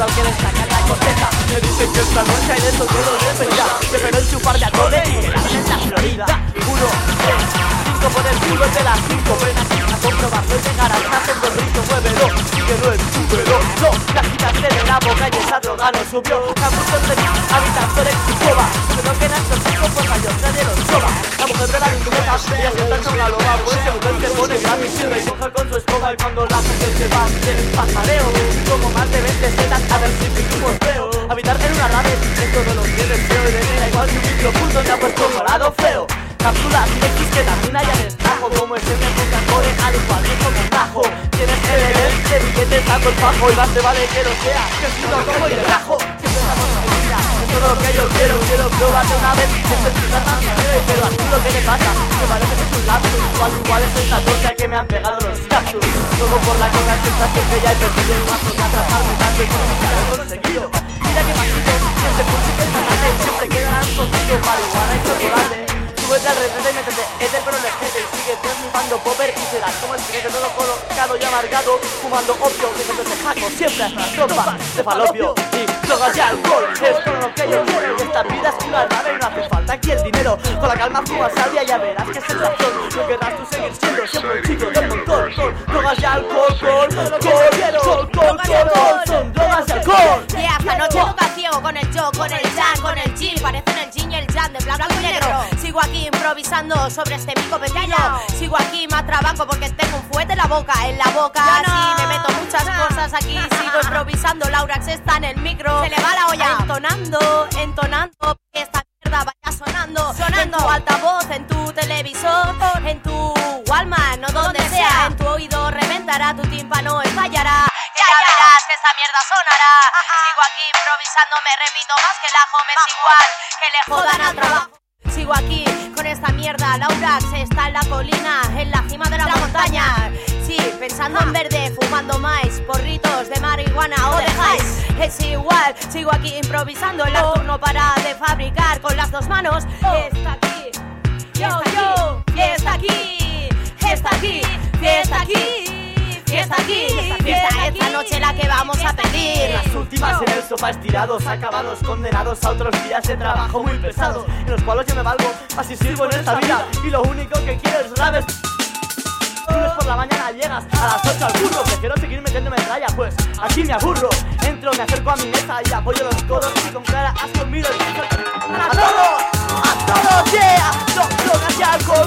al que destaca en la corteza. Me dicen que esta noche hay de todo de verdad. Prefiero enchufar de atole y quedarme en la Florida. 1, 3, 5 por el culo de las 5 penas. A comprobarlo y llegar al caso en gorrito. Muévelo, síguelo, enchúvelo. No, la quitaste de la boca y esa droga no subió. Campus de mí, habitación en su cova. Pero que en estos chicos pues a ellos se dieron soba. La mujer de la bicicleta, ella se está con la loba. Pues se mujer que pone gran y sirve y coge con su escoba. Y cuando la mujer se va, tiene pasareo. Como más de 20 setas, a ver si pintumos veo. Habitar en una rave, en todos los días feo. Y de mí da igual su micropunto, se ha puesto morado feo. Cápsulas X que también hay en el tajo. Como es el de Coca-Cola, al igual que como un tajo. Tienes que beber, de billetes saco el fajo. Y más te vale que lo sea, que si lo como y el rajo. Siempre estamos en vida, es todo lo que yo quiero. Quiero probarlo una vez, siempre estoy tratando. Pero así lo que me pasa, me parece que es un lapsus. Igual es esta torta que me han pegado los cactus. Luego por la coca sensación que ya he perdido. Y más por atraparme tanto y como que lo he conseguido. Mira que maldito, siempre puse que esta tarde siempre quedarán contigo marihuana y chocolate. Súbete al retrete y métete, es el prolejete. Y sigue flipando popper y serás como el jinete todo colocado y amargado. Fumando opio, que se jaco siempre hasta la tropa de falopio. Y drogas y alcohol, es todo lo que yo quiero. Y esta vida es una nave y no hace falta aquí el dinero. Con la calma fuma salvia, ya verás que es el razón. No querrás tú seguir siendo siempre un chico del montón. Drogas y alcohol, son drogas y alcohol. Y esta noche toca ciego con el yo, con el Jan, con el G. Parecen el Jin y el Jan de blanco y negro. Sigo aquí improvisando sobre este mico pequeño. Sigo aquí más trabajo porque tengo un fuete en la boca. Sí, me meto muchas cosas aquí. Sigo improvisando, Laurax está en el micro. Se le va la olla. Entonando, que esta mierda vaya sonando. En tu altavoz, en tu televisor, en tu Walmart, no donde sea. En tu oído reventará, tu tímpano estallará. Ya verás que esta mierda sonará. Sigo aquí improvisando, me repito más que el ajo. Me es igual que le jodan al trabajo. Sigo aquí con esta mierda, Laurax está en la colina, en la cima de la montaña. Sí, pensando en verde, fumando maíz, porritos de marihuana o de hais. Es igual, sigo aquí improvisando, el turno para de fabricar con las dos manos. Está aquí, está aquí, está aquí, está aquí. Fiesta aquí, esta noche la que vamos a pedir. Las últimas en el sofá estirados, acabados, condenados a otros días de trabajo muy pesados, en los cuales yo me valgo, así sirvo en esta vida. Y lo único que quiero es graves. Lunes por la mañana llegas a las 8 al curro. Prefiero seguir metiéndome en raya, pues aquí me aburro. Entro, me acerco a mi mesa y apoyo los codos. Y con clara asco miro el piso. ¡A todos, yeah! Drogas y alcohol,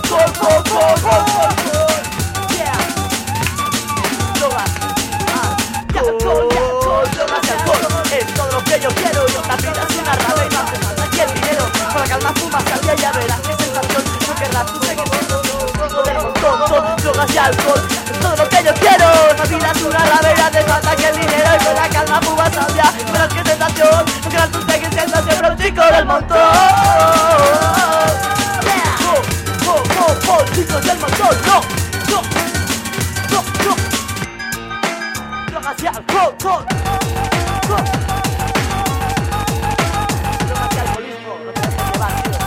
yeah. Drogas y alcohol, es todo lo que yo quiero. Y otra vida es una rave y no hace falta aquí el dinero. Con la calma fuma salvia y ya verás qué sensación. No querrás tú seguir viendo todo del montón. Drogas y alcohol, es todo lo que yo quiero. La vida es una rave y no hace falta aquí el dinero. Y con la calma fuma salvia, verás qué sensación. No querrás tú seguir siendo siempre un chico del montón. Chicos del montón, no. Drogas y alcohol, drogas y alcoholismo, no te dejes llevar, tío.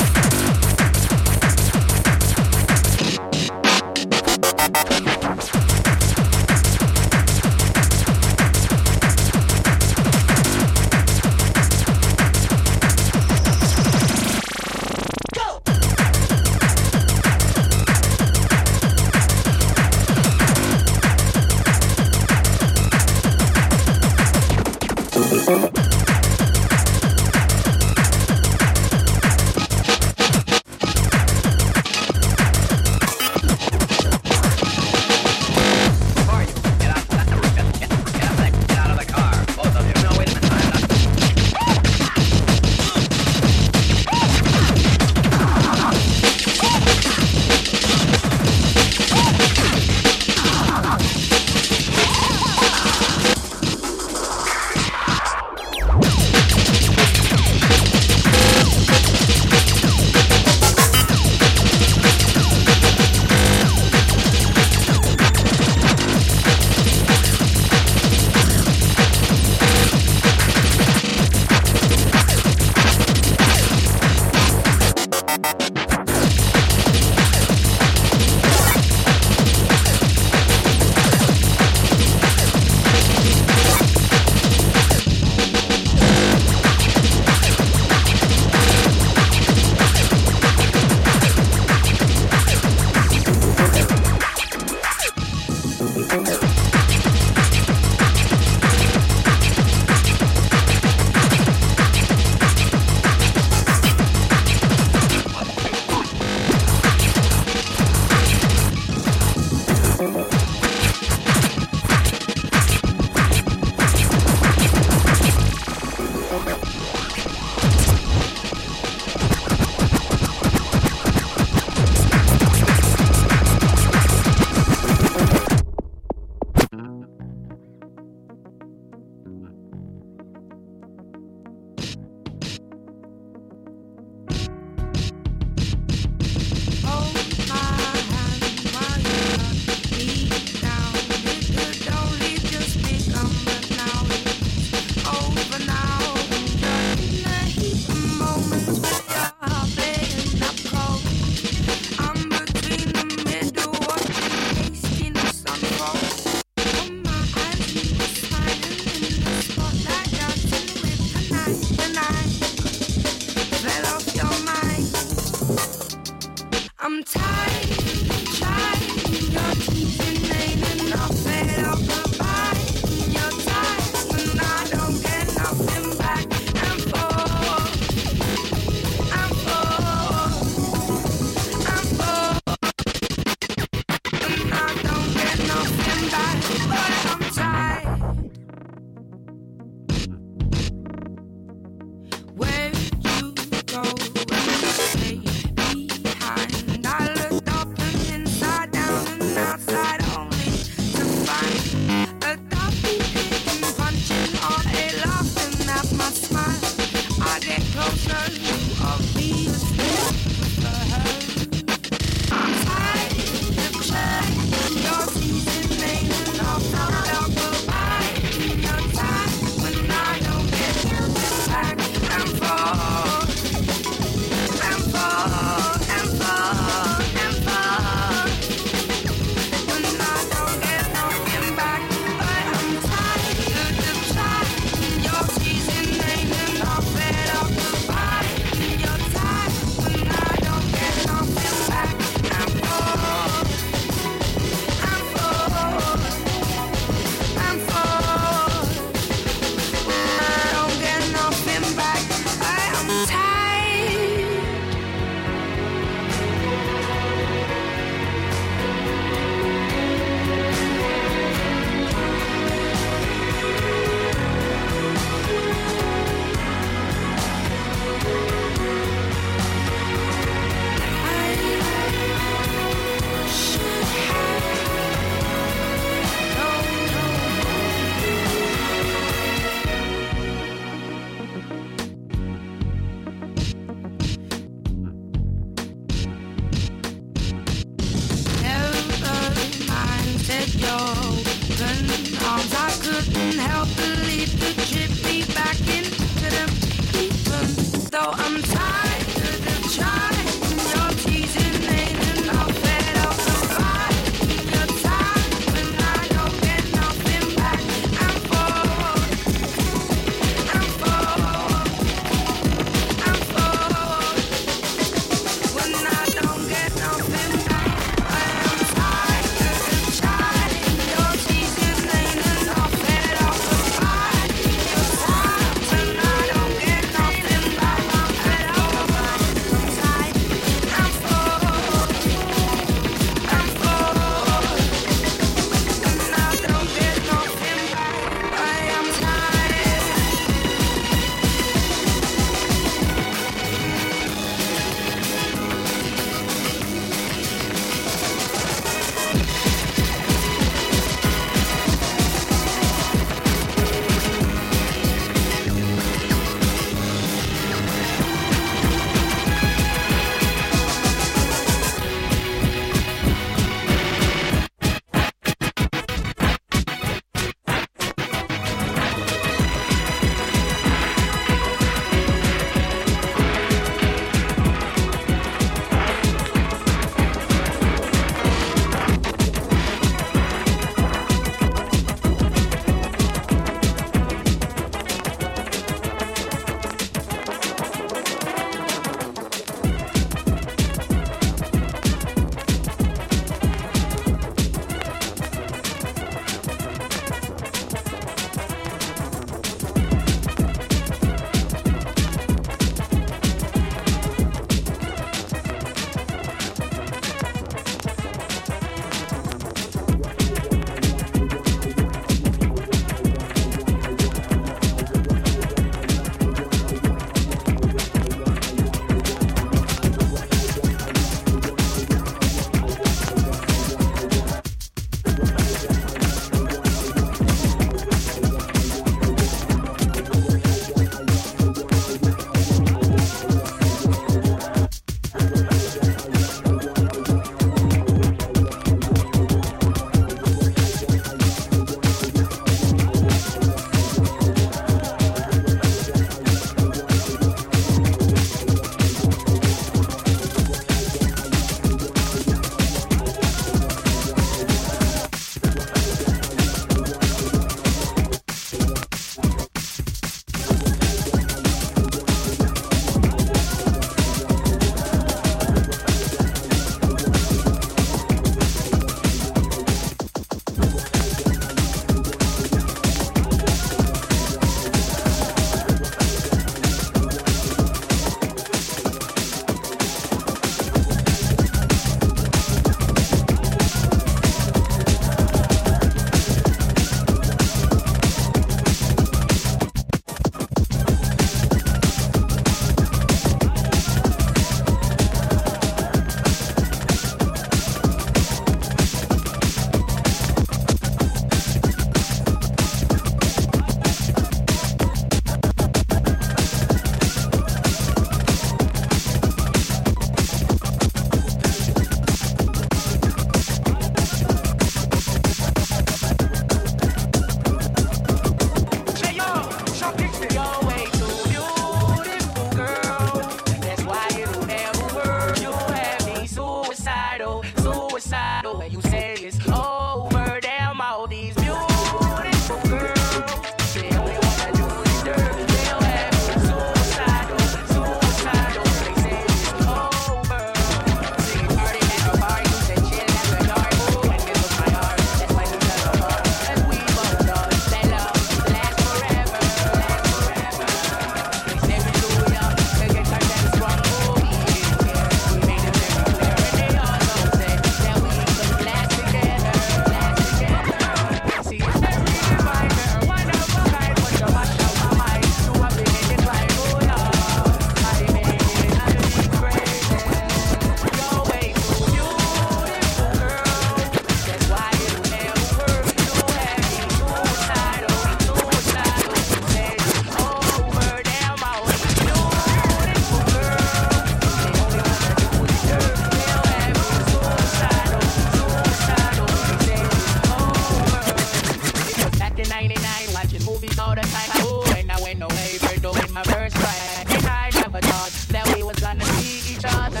movies all the time. Ooh, when I went away for doing my first ride, and I never thought that we was gonna see each other.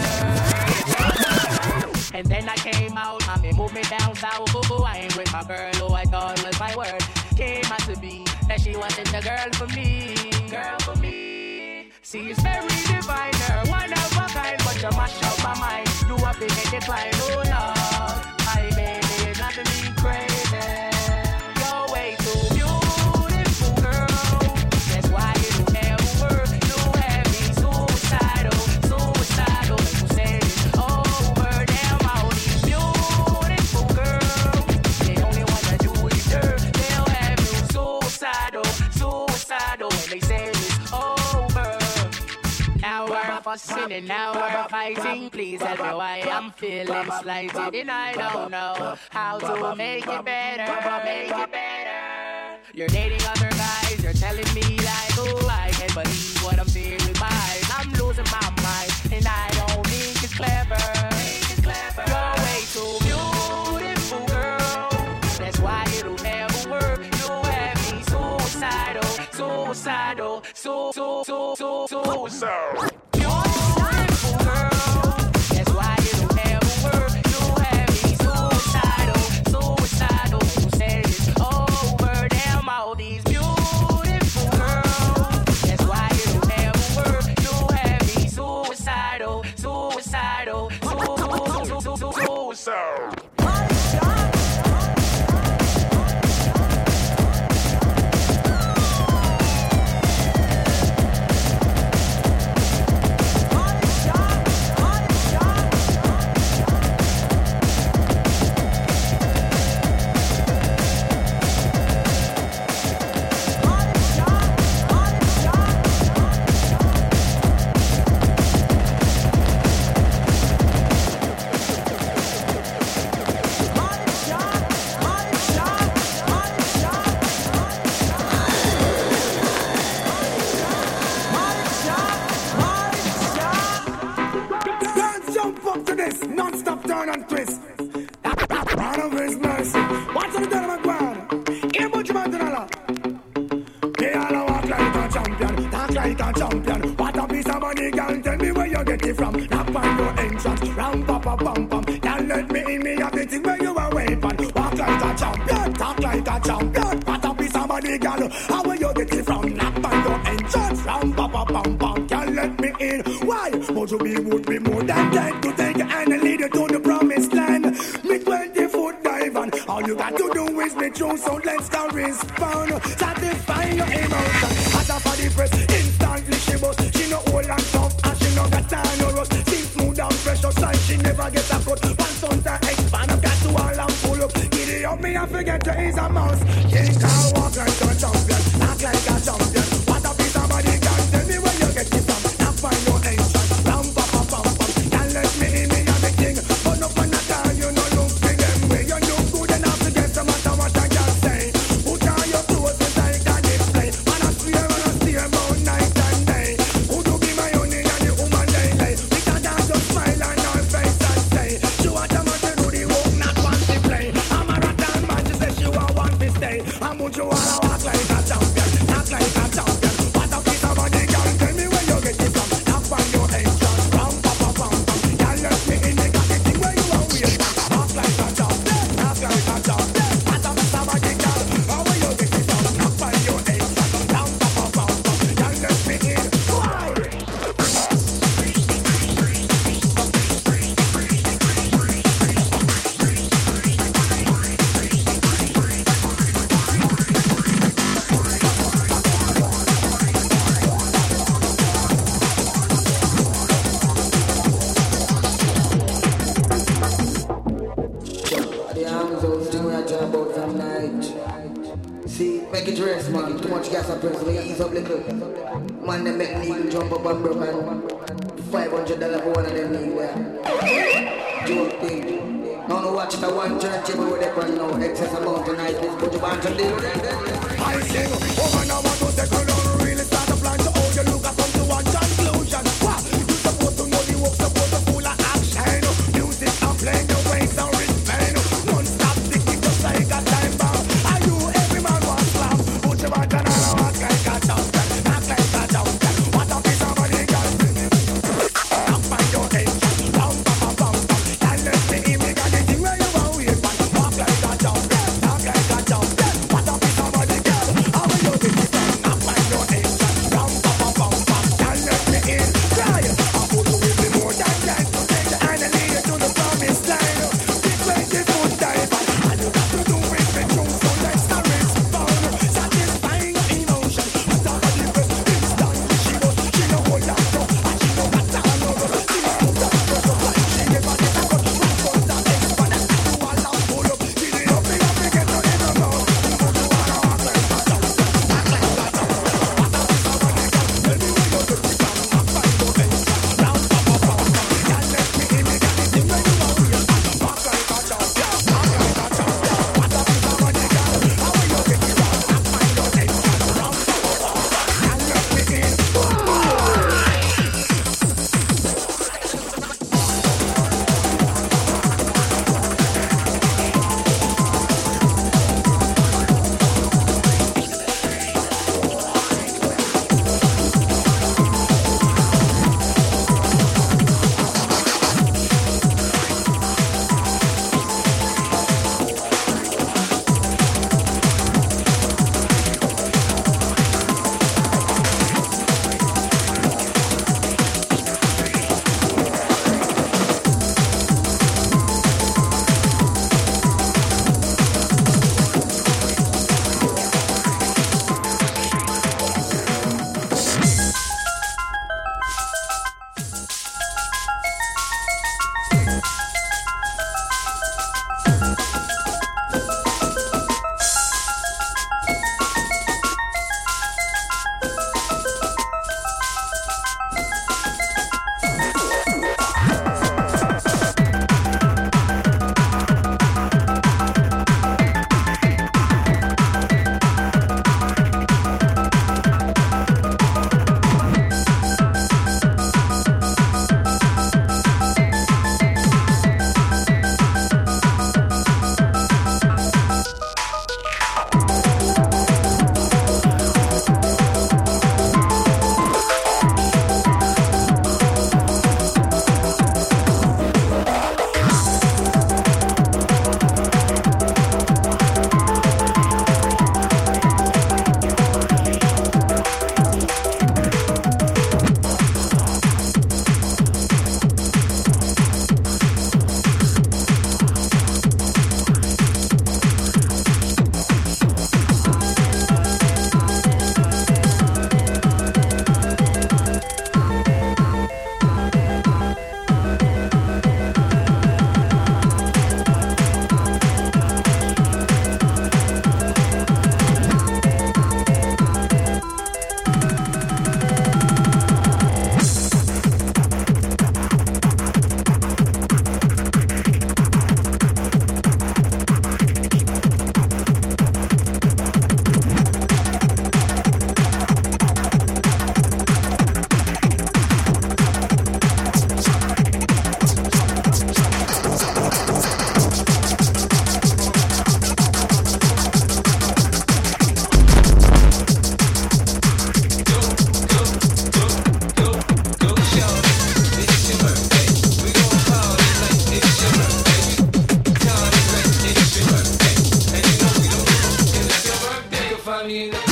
And then I came out, mommy moved me down south. Ooh, I ain't with my girl who I thought was my word. Came out to be that she wasn't the girl for me. Girl for me. See, it's very divine, girl, one of a kind, but you mash up my mind. You a big decline, oh Lord. My baby is not to be crazy. You're way too beautiful, girl. That's why you don't ever work. You have me suicidal, suicidal. You say it's over, damn all these beautiful girls. They only wanna do it dirt. They'll have you suicidal, suicidal. When they say it's over. Now we're fussing and now we're fighting. Please tell me why I'm feeling slighted. And I don't know how to make it better, make it better. You're dating other guys, you're telling me like, oh, I can't believe what I'm seeing with my eyes. I'm losing my mind, and I don't think it's clever. You're way too beautiful, girl. That's why it'll never work. You have me suicidal, suicidal, suicidal. Beautiful girl. That's why it'll never work. You have me suicidal, suicidal. You say it's over, damn all these beautiful girls. That's why it'll never work. You have me suicidal, suicidal, suicidal. Non-stop turn and twist. Out of his mercy. What's on the done of my ground? Here, but you might do not. They all walk like a champion, talk like a champion. What a piece of money, girl, tell me where you get it from. Knock on your entrance, round papa bum bum. Can't let me in, me have the thing where you are waving. Walk like a champion, talk like a champion. What a piece of money, girl, how will you get it from? Knock on your entrance, round papa bum bum. Can't let me in, why? But you would be more than dead to take and lead you to the promised land. Me 20-foot dive and all you got to do is me true, so let's go respond. Satisfy your emotion. As a for the press, instantly she bust. She no old and tough and she no got time no rust. She smooth and fresh outside, she never gets a cut. Once on the expand, I've got to all and pull up. Giddy up me, I forget to ease a mouse. Think I walk like a champion, act like a champion. What a piece of body, girl, tell me where you get it from. Not find your entrance, ram pa pa pam pam. Can't let me in, me and the king. But up on the time, you know look for them. Way you look good enough to get some matter what I can say. Put on your clothes and I can display. Man, I swear about night and day. Would you be my only and the woman they lay? We can dance, just smile on her face and say she want a man to do the work, not want to play. I'm a rattan man, she says she want to stay. I'm going to walk like a champion, not like a champion. What a piece of body, girl, tell me where you get it from. Knock on your entrance, ram pa pa pam pam. Girl, let me in, they got the thing where you are weird. Walk like a champion, knock like a champion. What a piece of body, girl, how will you get it from? Knock on your entrance, ram pa pa pam pam. Girl, let me in, why? The arms out thing we are talking about from night. See, make it rest, man. Too much gas up press, we ease up little. Man, they make me jump up and broke and $500 for one of them need where. Joke thing. Now no watch the one church where they run now. Excess amount tonight, this put you back to deal with it. I sing, woman, I want to take a long really start a plan to how you look at come to one conclusion. What? You supposed to know the work, supposed to full of action. Music and playing your ways and wristband. Non-stop ticking just like a time bomb. I do every man wants slap. Put your back and for me.